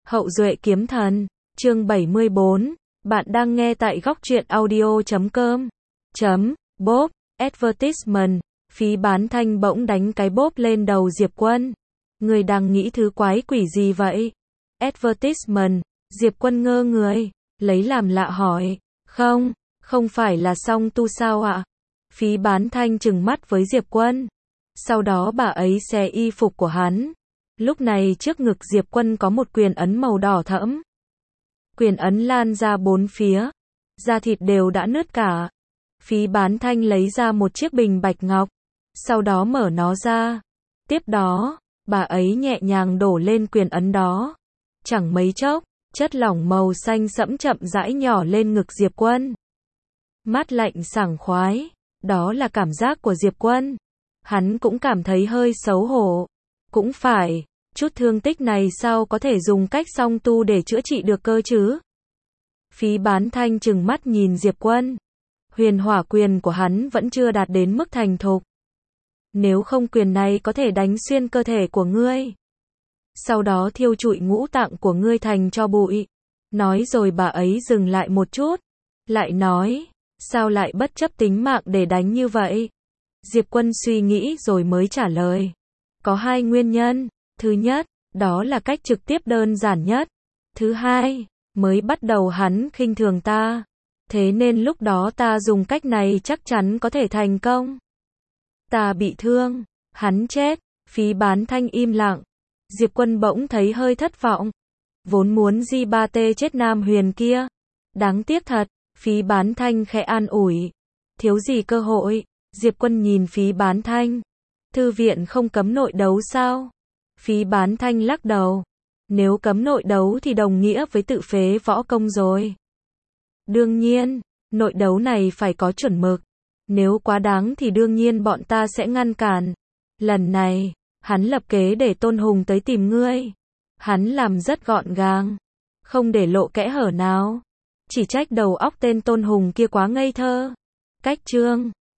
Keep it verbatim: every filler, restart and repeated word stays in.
Hậu duệ kiếm thần, chương bảy mươi bốn, bạn đang nghe tại góc truyện audio chấm com. Chấm, bốp, advertisement, phí bán thanh bỗng đánh cái bốp lên đầu Diệp Quân. Người đang nghĩ thứ quái quỷ gì vậy? Advertisement, Diệp Quân ngơ người, lấy làm lạ hỏi, không, không phải là song tu sao ạ? Phí bán thanh trừng mắt với Diệp Quân. Sau đó bà ấy xé y phục của hắn. Lúc này trước ngực Diệp Quân có một quyền ấn màu đỏ thẫm. Quyền ấn lan ra bốn phía. Da thịt đều đã nứt cả. Phí bán thanh lấy ra một chiếc bình bạch ngọc. Sau đó mở nó ra. Tiếp đó, bà ấy nhẹ nhàng đổ lên quyền ấn đó. Chẳng mấy chốc, chất lỏng màu xanh sẫm chậm rãi nhỏ lên ngực Diệp Quân. Mát lạnh sảng khoái. Đó là cảm giác của Diệp Quân. Hắn cũng cảm thấy hơi xấu hổ. Cũng phải, chút thương tích này sao có thể dùng cách song tu để chữa trị được cơ chứ? Phí bán thanh trừng mắt nhìn Diệp Quân. Huyền hỏa quyền của hắn vẫn chưa đạt đến mức thành thục. Nếu không quyền này có thể đánh xuyên cơ thể của ngươi. Sau đó thiêu trụi ngũ tạng của ngươi thành tro bụi. Nói rồi bà ấy dừng lại một chút. Lại nói, sao lại bất chấp tính mạng để đánh như vậy? Diệp Quân suy nghĩ rồi mới trả lời. Có hai nguyên nhân. Thứ nhất, đó là cách trực tiếp đơn giản nhất. Thứ hai, mới bắt đầu hắn khinh thường ta. Thế nên lúc đó ta dùng cách này chắc chắn có thể thành công. Ta bị thương, hắn chết, phí bán thanh im lặng. Diệp Quân bỗng thấy hơi thất vọng. Vốn muốn di ba tê chết Nam Huyền kia. Đáng tiếc thật, phí bán thanh khẽ an ủi. Thiếu gì cơ hội, Diệp Quân nhìn phí bán thanh. Thư viện không cấm nội đấu sao? Phí bán thanh lắc đầu. Nếu cấm nội đấu thì đồng nghĩa với tự phế võ công rồi. Đương nhiên, nội đấu này phải có chuẩn mực. Nếu quá đáng thì đương nhiên bọn ta sẽ ngăn cản. Lần này, hắn lập kế để Tôn Hùng tới tìm ngươi. Hắn làm rất gọn gàng. Không để lộ kẽ hở nào. Chỉ trách đầu óc tên Tôn Hùng kia quá ngây thơ. Cách trương,